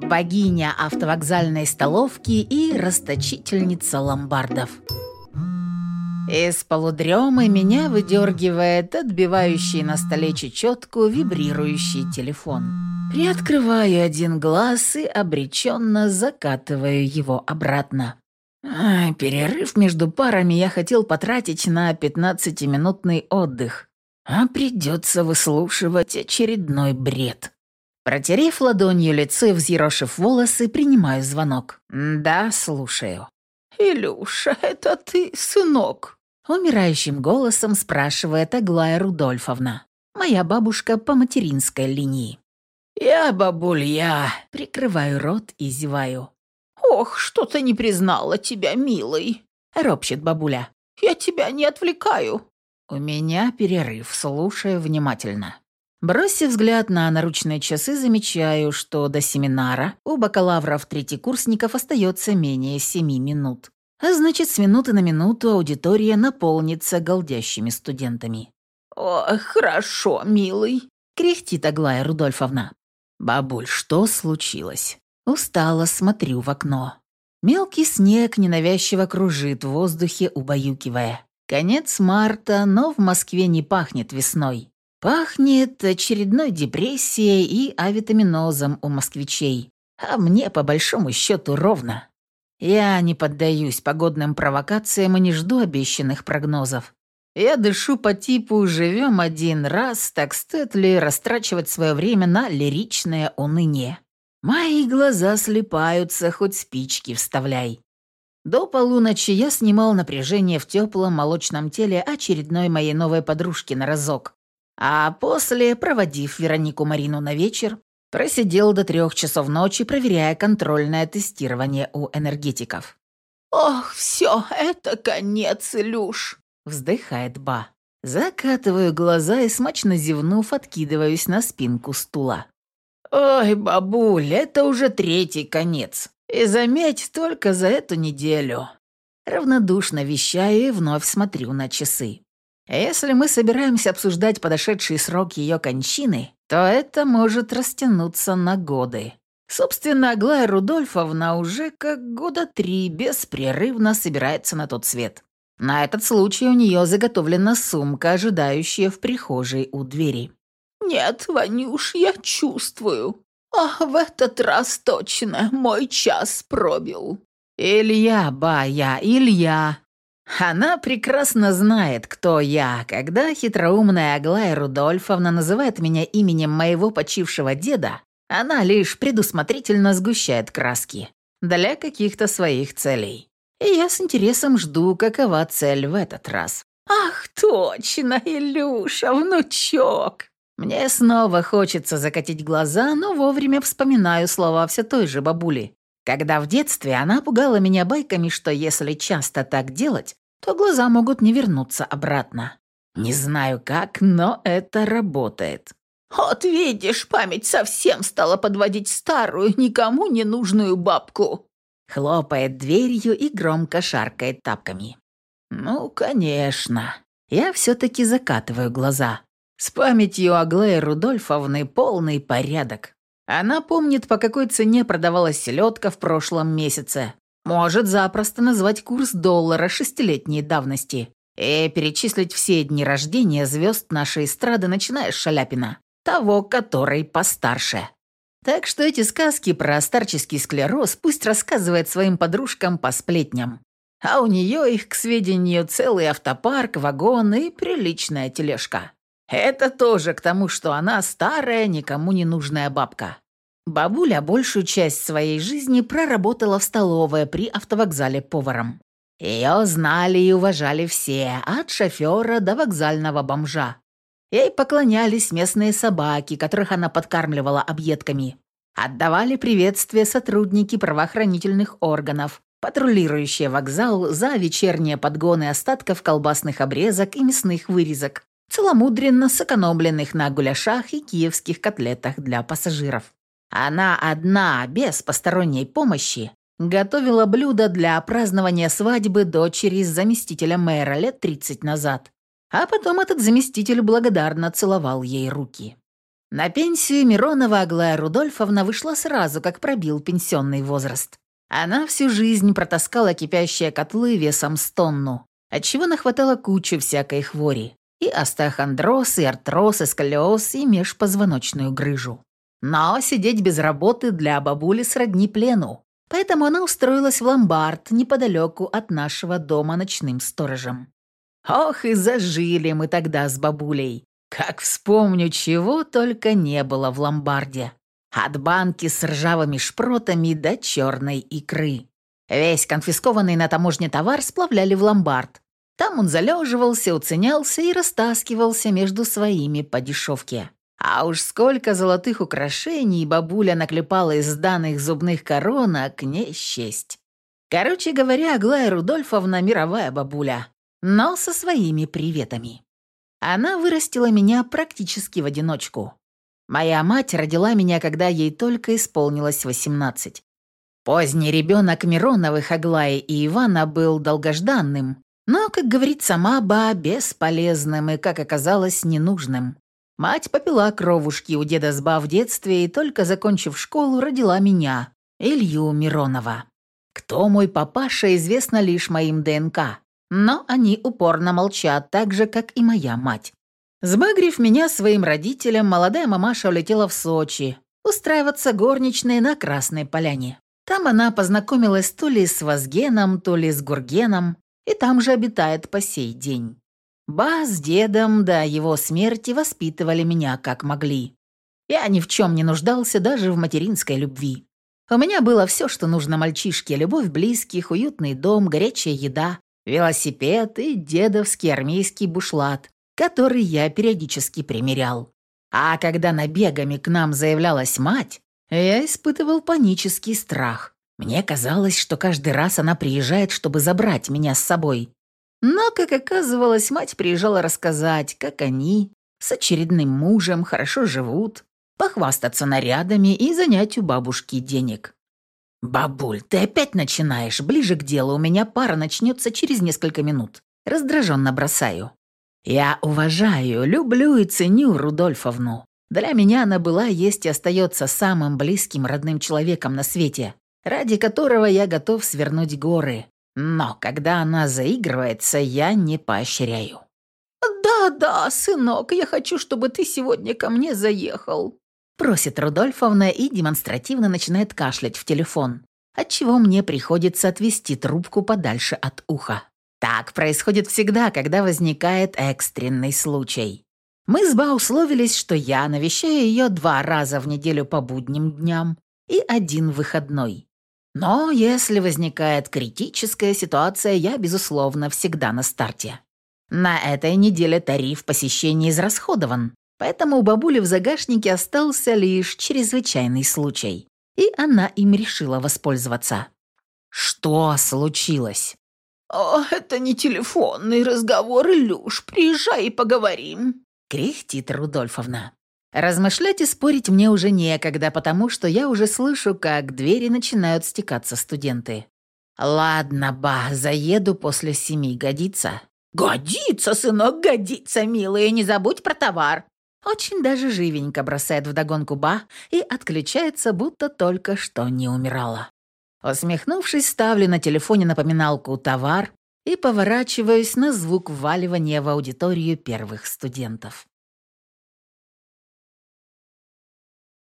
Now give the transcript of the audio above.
богиня автовокзальной столовки и расточительница ломбардов. Из полудремы меня выдергивает отбивающий на столе чечетку вибрирующий телефон. Приоткрываю один глаз и обреченно закатываю его обратно. Перерыв между парами я хотел потратить на 15-минутный отдых, а придется выслушивать очередной бред. Протерев ладонью лицо и взъерошив волосы, принимаю звонок. «Да, слушаю». «Илюша, это ты, сынок?» Умирающим голосом спрашивает Аглая Рудольфовна, моя бабушка по материнской линии. «Я, бабуль, я...» Прикрываю рот и зеваю. «Ох, что-то не признала тебя, милый», — ропщет бабуля. «Я тебя не отвлекаю». У меня перерыв, слушаю внимательно. Бросив взгляд на наручные часы, замечаю, что до семинара у бакалавров-третьекурсников остается менее 7 минут. А значит, с минуты на минуту аудитория наполнится голдящими студентами. «Ой, хорошо, милый», — кряхтит Аглая Рудольфовна. «Бабуль, что случилось?» Устало смотрю в окно. Мелкий снег ненавязчиво кружит в воздухе, убаюкивая. Конец марта, но в Москве не пахнет весной. Пахнет очередной депрессией и авитаминозом у москвичей. А мне, по большому счету, ровно. Я не поддаюсь погодным провокациям и не жду обещанных прогнозов. Я дышу по типу «живем один раз», так стоит ли растрачивать свое время на лиричное уныние. Мои глаза слипаются, хоть спички вставляй. До полуночи я снимал напряжение в теплом молочном теле очередной моей новой подружки на разок. А после, проводив Веронику Марину на вечер, просидел до 3 часов ночи, проверяя контрольное тестирование у энергетиков. «Ох, все, это конец, Илюш!» — вздыхает Ба. Закатываю глаза и, смачно зевнув, откидываюсь на спинку стула. «Ой, бабуль, это уже 3-й конец. И заметь, только за эту неделю». Равнодушно вещаю и вновь смотрю на часы. Если мы собираемся обсуждать подошедший срок ее кончины, то это может растянуться на годы. Собственно, Аглая Рудольфовна уже как 3 года беспрерывно собирается на тот свет. На этот случай у нее заготовлена сумка, ожидающая в прихожей у двери. «Нет, Ванюш, я чувствую. В этот раз точно мой час пробил». «Илья, Илья». Она прекрасно знает, кто я, когда хитроумная Аглая Рудольфовна называет меня именем моего почившего деда, она лишь предусмотрительно сгущает краски для каких-то своих целей. И я с интересом жду, какова цель в этот раз. «Ах, точно, Илюша, внучок!» Мне снова хочется закатить глаза, но вовремя вспоминаю слова все той же бабули. Когда в детстве она пугала меня байками, что если часто так делать, то глаза могут не вернуться обратно. Не знаю как, но это работает. «Вот видишь, память совсем стала подводить старую, никому не нужную бабку!» Хлопает дверью и громко шаркает тапками. «Ну, конечно. Я все-таки закатываю глаза. С памятью Аглаи Рудольфовны полный порядок. Она помнит, по какой цене продавалась селедка в прошлом месяце. Может запросто назвать курс доллара 6-летней давности и перечислить все дни рождения звезд нашей эстрады, начиная с Шаляпина, того, который постарше. Так что эти сказки про старческий склероз пусть рассказывает своим подружкам по сплетням. А у нее их, к сведению, целый автопарк, вагон и приличная тележка. Это тоже к тому, что она старая, никому не нужная бабка. Бабуля большую часть своей жизни проработала в столовой при автовокзале поваром. Ее знали и уважали все, от шофера до вокзального бомжа. Ей поклонялись местные собаки, которых она подкармливала объедками. Отдавали приветствие сотрудники правоохранительных органов, патрулирующие вокзал за вечерние подгоны остатков колбасных обрезок и мясных вырезок, целомудренно сэкономленных на гуляшах и киевских котлетах для пассажиров. Она одна, без посторонней помощи, готовила блюдо для празднования свадьбы дочери заместителя мэра лет 30 назад. А потом этот заместитель благодарно целовал ей руки. На пенсию Миронова Аглая Рудольфовна вышла сразу, как пробил пенсионный возраст. Она всю жизнь протаскала кипящие котлы весом с тонну, отчего нахватала кучу всякой хвори. И остеохондроз, и артроз, и сколиоз, и межпозвоночную грыжу. Но сидеть без работы для бабули сродни плену. Поэтому она устроилась в ломбард неподалеку от нашего дома ночным сторожем. Ох, и зажили мы тогда с бабулей. Как вспомню, чего только не было в ломбарде. От банки с ржавыми шпротами до черной икры. Весь конфискованный на таможне товар сплавляли в ломбард. Там он залеживался, уценялся и растаскивался между своими по дешевке. А уж сколько золотых украшений бабуля наклепала из сданных зубных коронок, не счесть. Короче говоря, Аглая Рудольфовна мировая бабуля, но со своими приветами. Она вырастила меня практически в одиночку. Моя мать родила меня, когда ей только исполнилось 18. Поздний ребенок Мироновых, Аглаи и Ивана, был долгожданным, но, как говорит сама ба, бесполезным и, как оказалось, ненужным. Мать попила кровушки у деда с ба в детстве и, только закончив школу, родила меня, Илью Миронова. Кто мой папаша, известно лишь моим ДНК, но они упорно молчат, так же, как и моя мать. Сбагрив меня своим родителям, молодая мамаша улетела в Сочи устраиваться горничной на Красной Поляне. Там она познакомилась то ли с Вазгеном, то ли с Гургеном, и там же обитает по сей день. Ба с дедом до его смерти воспитывали меня как могли. Я ни в чем не нуждался, даже в материнской любви. У меня было все, что нужно мальчишке: любовь близких, уютный дом, горячая еда, велосипед и дедовский армейский бушлат, который я периодически примерял. А когда набегами к нам заявлялась мать, я испытывал панический страх. Мне казалось, что каждый раз она приезжает, чтобы забрать меня с собой. Но, как оказывалось, мать приезжала рассказать, как они с очередным мужем хорошо живут, похвастаться нарядами и занять у бабушки денег. «Бабуль, ты опять начинаешь. Ближе к делу, у меня пара начнется через несколько минут». Раздраженно бросаю. Я уважаю, люблю и ценю Рудольфовну. Для меня она была, есть и остается самым близким родным человеком на свете, ради которого я готов свернуть горы. Но когда она заигрывается, я не поощряю. «Да-да, сынок, я хочу, чтобы ты сегодня ко мне заехал», просит Рудольфовна и демонстративно начинает кашлять в телефон, отчего мне приходится отвести трубку подальше от уха. Так происходит всегда, когда возникает экстренный случай. Мы с Ба условились, что я навещаю ее 2 раза в неделю по будним дням и 1 выходной. Но если возникает критическая ситуация, я, безусловно, всегда на старте. На этой неделе тариф посещения израсходован, поэтому у бабули в загашнике остался лишь чрезвычайный случай, и она им решила воспользоваться. Что случилось? «О, это не телефонный разговор, Илюш, приезжай и поговорим», кряхтит Рудольфовна. Размышлять и спорить мне уже некогда, потому что я уже слышу, как к двери начинают стекаться студенты. «Ладно, ба, заеду после 7, годится?» «Годится, сынок, годится, милая, не забудь про товар». Очень даже живенько бросает вдогонку ба и отключается, будто только что не умирала. Усмехнувшись, ставлю на телефоне напоминалку «Товар» и поворачиваюсь на звук вваливания в аудиторию первых студентов.